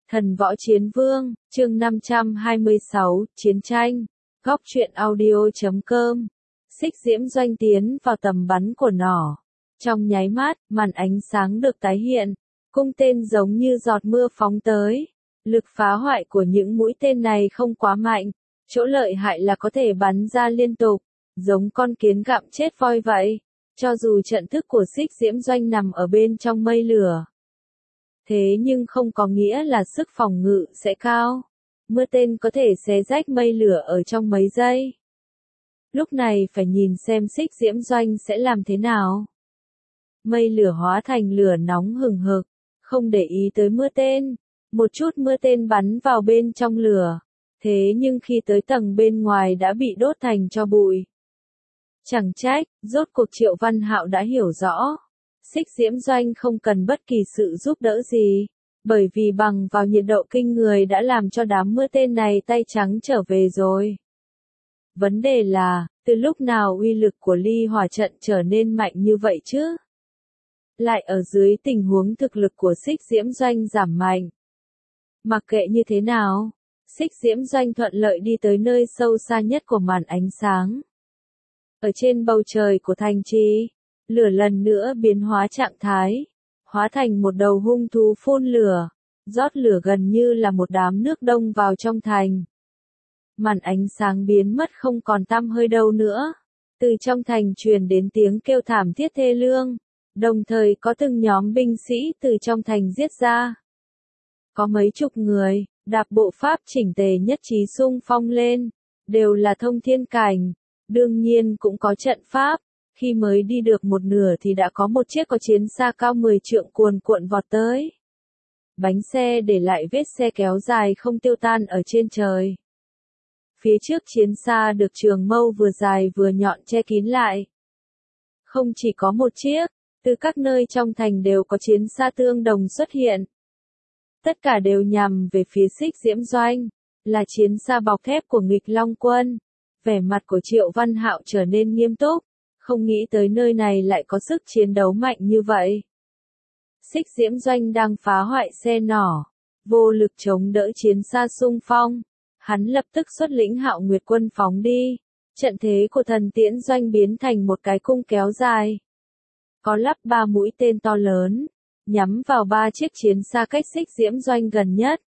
Thần võ chiến vương, chương 526, chiến tranh. Góc truyện audio.com. Xích diễm doanh tiến vào tầm bắn của nỏ. Trong nháy mắt, màn ánh sáng được tái hiện. Cung tên giống như giọt mưa phóng tới. Lực phá hoại của những mũi tên này không quá mạnh. Chỗ lợi hại là có thể bắn ra liên tục, giống con kiến gặm chết voi vậy. Cho dù trận thức của xích diễm doanh nằm ở bên trong mây lửa, thế nhưng không có nghĩa là sức phòng ngự sẽ cao. Mưa tên có thể xé rách mây lửa ở trong mấy giây. Lúc này phải nhìn xem xích diễm doanh sẽ làm thế nào. Mây lửa hóa thành lửa nóng hừng hực, không để ý tới mưa tên. Một chút mưa tên bắn vào bên trong lửa, thế nhưng khi tới tầng bên ngoài đã bị đốt thành tro bụi. Chẳng trách, rốt cuộc Triệu Văn Hạo đã hiểu rõ. Xích diễm doanh không cần bất kỳ sự giúp đỡ gì, bởi vì bằng vào nhiệt độ kinh người đã làm cho đám mưa tên này tay trắng trở về rồi. Vấn đề là, từ lúc nào uy lực của ly hỏa trận trở nên mạnh như vậy chứ? Lại ở dưới tình huống thực lực của xích diễm doanh giảm mạnh. Mặc kệ như thế nào, xích diễm doanh thuận lợi đi tới nơi sâu xa nhất của màn ánh sáng. Ở trên bầu trời của thành trì, lửa lần nữa biến hóa trạng thái, hóa thành một đầu hung thú phun lửa, rót lửa gần như là một đám nước đông vào trong thành. Màn ánh sáng biến mất không còn tăm hơi đâu nữa, từ trong thành truyền đến tiếng kêu thảm thiết thê lương, đồng thời có từng nhóm binh sĩ từ trong thành giết ra. Có mấy chục người, đạp bộ pháp chỉnh tề nhất trí xung phong lên, đều là thông thiên cảnh, đương nhiên cũng có trận pháp. Khi mới đi được một nửa thì đã có một chiếc có chiến xa cao 10 trượng cuồn cuộn vọt tới. Bánh xe để lại vết xe kéo dài không tiêu tan ở trên trời. Phía trước chiến xa được trường mâu vừa dài vừa nhọn che kín lại. Không chỉ có một chiếc, từ các nơi trong thành đều có chiến xa tương đồng xuất hiện. Tất cả đều nhằm về phía xích diễm doanh, là chiến xa bọc thép của nghịch Long quân. Vẻ mặt của Triệu Văn Hạo trở nên nghiêm túc. Không nghĩ tới nơi này lại có sức chiến đấu mạnh như vậy. Xích diễm doanh đang phá hoại xe nỏ, vô lực chống đỡ chiến xa xung phong. Hắn lập tức xuất lĩnh Hạo Nguyệt quân phóng đi. Trận thế của thần tiễn doanh biến thành một cái cung kéo dài. Có lắp 3 mũi tên to lớn, nhắm vào 3 chiếc chiến xa cách xích diễm doanh gần nhất.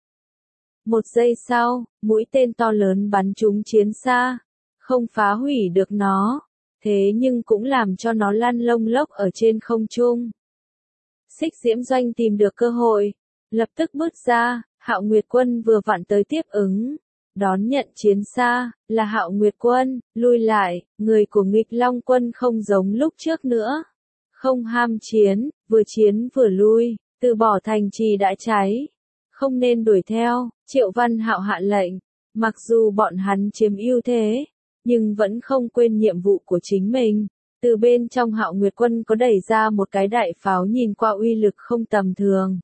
Một giây sau, mũi tên to lớn bắn trúng chiến xa, không phá hủy được nó. Thế nhưng cũng làm cho nó lăn lông lốc ở trên không trung. Xích diễm doanh tìm được cơ hội, lập tức bước ra, Hạo Nguyệt quân vừa vặn tới tiếp ứng. Đón nhận chiến xa, là Hạo Nguyệt quân, lui lại, người của nghịch Long quân không giống lúc trước nữa. Không ham chiến vừa lui, từ bỏ thành trì đã cháy. Không nên đuổi theo, Triệu Văn Hạo hạ lệnh, mặc dù bọn hắn chiếm ưu thế. Nhưng vẫn không quên nhiệm vụ của chính mình. Từ bên trong Hạo Nguyệt quân có đẩy ra một cái đại pháo nhìn qua uy lực không tầm thường.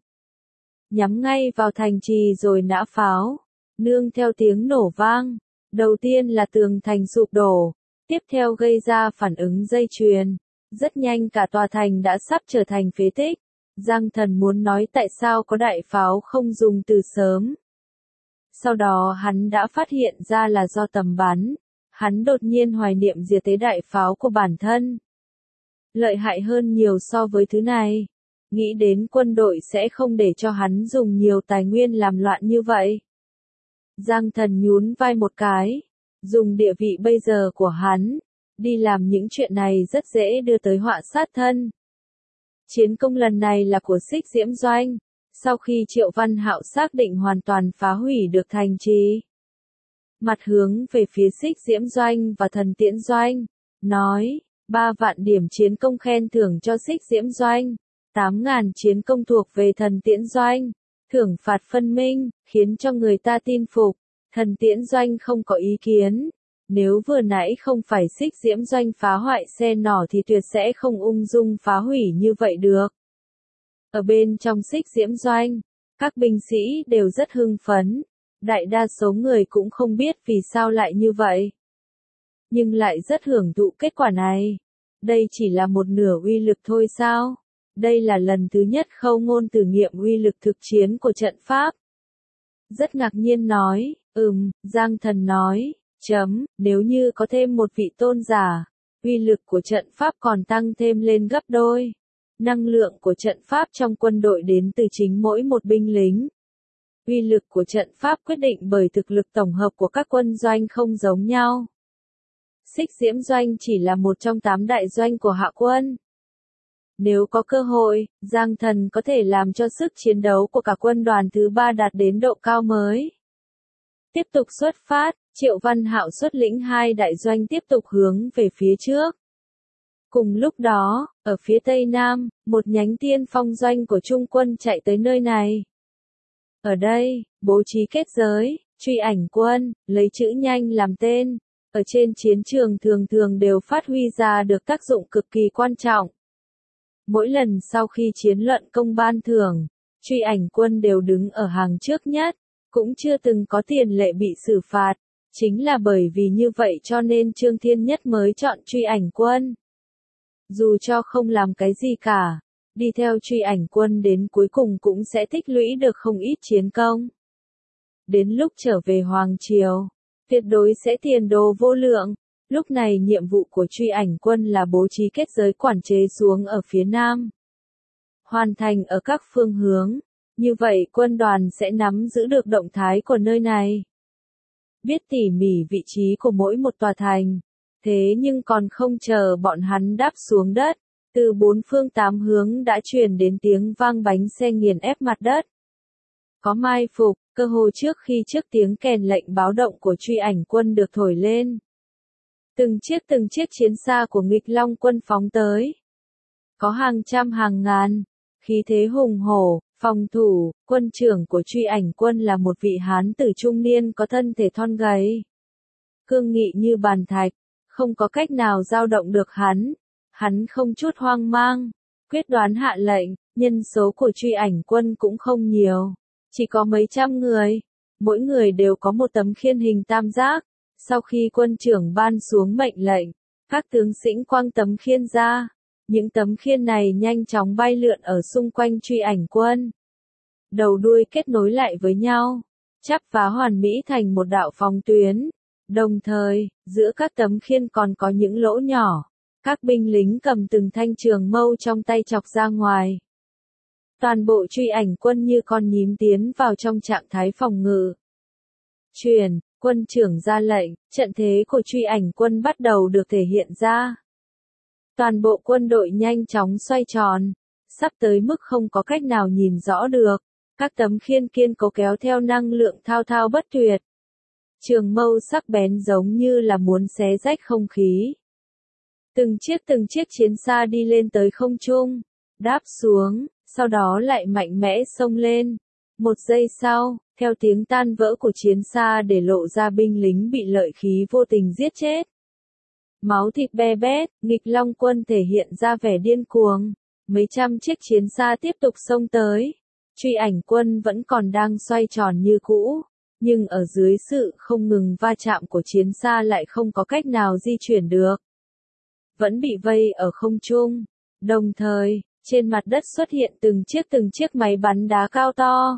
Nhắm ngay vào thành trì rồi nã pháo. Nương theo tiếng nổ vang. Đầu tiên là tường thành sụp đổ. Tiếp theo gây ra phản ứng dây chuyền. Rất nhanh cả tòa thành đã sắp trở thành phế tích. Giang Thần muốn nói tại sao có đại pháo không dùng từ sớm. Sau đó hắn đã phát hiện ra là do tầm bắn. Hắn đột nhiên hoài niệm diệt thế đại pháo của bản thân. Lợi hại hơn nhiều so với thứ này. Nghĩ đến quân đội sẽ không để cho hắn dùng nhiều tài nguyên làm loạn như vậy. Giang Thần nhún vai một cái. Dùng địa vị bây giờ của hắn. Đi làm những chuyện này rất dễ đưa tới họa sát thân. Chiến công lần này là của xích diễm doanh. Sau khi Triệu Văn Hạo xác định hoàn toàn phá hủy được thành trì. Mặt hướng về phía xích diễm doanh và thần tiễn doanh, nói, 3 vạn điểm chiến công khen thưởng cho xích diễm doanh, 8.000 chiến công thuộc về thần tiễn doanh, thưởng phạt phân minh, khiến cho người ta tin phục, thần tiễn doanh không có ý kiến, nếu vừa nãy không phải xích diễm doanh phá hoại xe nỏ thì tuyệt sẽ không ung dung phá hủy như vậy được. Ở bên trong xích diễm doanh, các binh sĩ đều rất hưng phấn. Đại đa số người cũng không biết vì sao lại như vậy. Nhưng lại rất hưởng thụ kết quả này. Đây chỉ là một nửa uy lực thôi sao? Đây là lần thứ nhất Khâu Ngôn thử nghiệm uy lực thực chiến của trận pháp. rất ngạc nhiên nói, Giang Thần nói, nếu như có thêm một vị tôn giả, uy lực của trận pháp còn tăng thêm lên gấp đôi. Năng lượng của trận pháp trong quân đội đến từ chính mỗi một binh lính. Uy lực của trận pháp quyết định bởi thực lực tổng hợp của các quân doanh không giống nhau. Xích Diễm Doanh chỉ là một trong 8 đại doanh của Hạ quân. Nếu có cơ hội, Giang Thần có thể làm cho sức chiến đấu của cả quân đoàn thứ 3 đạt đến độ cao mới. Tiếp tục xuất phát, Triệu Văn Hạo xuất lĩnh 2 đại doanh tiếp tục hướng về phía trước. Cùng lúc đó, ở phía tây nam, một nhánh tiên phong doanh của Trung quân chạy tới nơi này. Ở đây, bố trí kết giới, truy ảnh quân, lấy chữ nhanh làm tên, ở trên chiến trường thường thường đều phát huy ra được tác dụng cực kỳ quan trọng. Mỗi lần sau khi chiến luận công ban thưởng, truy ảnh quân đều đứng ở hàng trước nhất, cũng chưa từng có tiền lệ bị xử phạt. Chính là bởi vì như vậy cho nên Trương Thiên Nhất mới chọn truy ảnh quân. Dù cho không làm cái gì cả, đi theo truy ảnh quân đến cuối cùng cũng sẽ tích lũy được không ít chiến công. Đến lúc trở về Hoàng Triều, tuyệt đối sẽ tiền đồ vô lượng. Lúc này nhiệm vụ của truy ảnh quân là bố trí kết giới quản chế xuống ở phía nam. Hoàn thành ở các phương hướng, như vậy quân đoàn sẽ nắm giữ được động thái của nơi này. Biết tỉ mỉ vị trí của mỗi một tòa thành. Thế nhưng còn không chờ bọn hắn đáp xuống đất, từ 4 phương 8 hướng đã truyền đến tiếng vang bánh xe nghiền ép mặt đất. Có mai phục, cơ hồ trước tiếng kèn lệnh báo động của truy ảnh quân được thổi lên. Từng chiếc chiến xa của nghịch long quân phóng tới. Có hàng trăm hàng ngàn, khí thế hùng hổ, phòng thủ, quân trưởng của truy ảnh quân là một vị hán tử trung niên có thân thể thon gầy. Cương nghị như bàn thạch, không có cách nào dao động được hắn. Hắn không chút hoang mang, quyết đoán hạ lệnh, nhân số của truy ảnh quân cũng không nhiều, chỉ có mấy trăm người, mỗi người đều có một tấm khiên hình tam giác. Sau khi quân trưởng ban xuống mệnh lệnh, các tướng sĩ quăng tấm khiên ra, những tấm khiên này nhanh chóng bay lượn ở xung quanh truy ảnh quân. Đầu đuôi kết nối lại với nhau, chắp vá hoàn mỹ thành một đạo phóng tuyến. Đồng thời, giữa các tấm khiên còn có những lỗ nhỏ. Các binh lính cầm từng thanh trường mâu trong tay chọc ra ngoài. Toàn bộ truy ảnh quân như con nhím tiến vào trong trạng thái phòng ngự. Quân trưởng ra lệnh, trận thế của truy ảnh quân bắt đầu được thể hiện ra. Toàn bộ quân đội nhanh chóng xoay tròn, sắp tới mức không có cách nào nhìn rõ được. Các tấm khiên kiên cố kéo theo năng lượng thao thao bất tuyệt. Trường mâu sắc bén giống như là muốn xé rách không khí. Từng chiếc chiến xa đi lên tới không trung, đáp xuống, sau đó lại mạnh mẽ xông lên. Một giây sau, theo tiếng tan vỡ của chiến xa để lộ ra binh lính bị lợi khí vô tình giết chết. Máu thịt be bét, nghịch long quân thể hiện ra vẻ điên cuồng. Mấy trăm chiếc chiến xa tiếp tục xông tới. Truy ảnh quân vẫn còn đang xoay tròn như cũ, nhưng ở dưới sự không ngừng va chạm của chiến xa lại không có cách nào di chuyển được. Vẫn bị vây ở không trung. Đồng thời, trên mặt đất xuất hiện từng chiếc máy bắn đá cao to.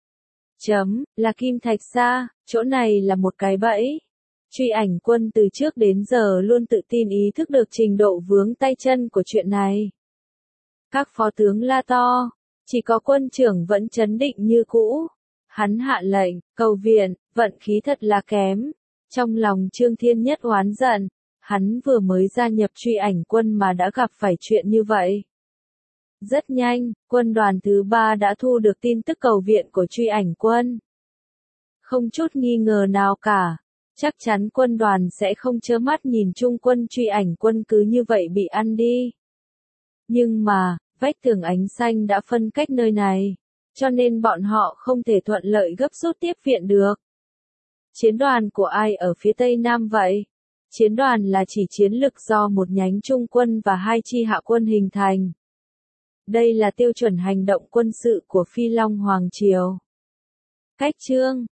Là kim thạch xa, chỗ này là một cái bẫy. Truy ảnh quân từ trước đến giờ luôn tự tin ý thức được trình độ vướng tay chân của chuyện này. Các phó tướng la to, chỉ có quân trưởng vẫn trấn định như cũ. Hắn hạ lệnh, cầu viện, vận khí thật là kém. Trong lòng Trương Thiên Nhất oán giận, hắn vừa mới gia nhập truy ảnh quân mà đã gặp phải chuyện như vậy. Rất nhanh, quân đoàn thứ 3 đã thu được tin tức cầu viện của truy ảnh quân. Không chút nghi ngờ nào cả, chắc chắn quân đoàn sẽ không trơ mắt nhìn chung quân truy ảnh quân cứ như vậy bị ăn đi. Nhưng mà, vách tường ánh xanh đã phân cách nơi này, cho nên bọn họ không thể thuận lợi gấp rút tiếp viện được. Chiến đoàn của ai ở phía tây nam vậy? Chiến đoàn là chỉ chiến lực do một nhánh trung quân và 2 chi hạ quân hình thành. Đây là tiêu chuẩn hành động quân sự của Phi Long Hoàng Triều. Cách chương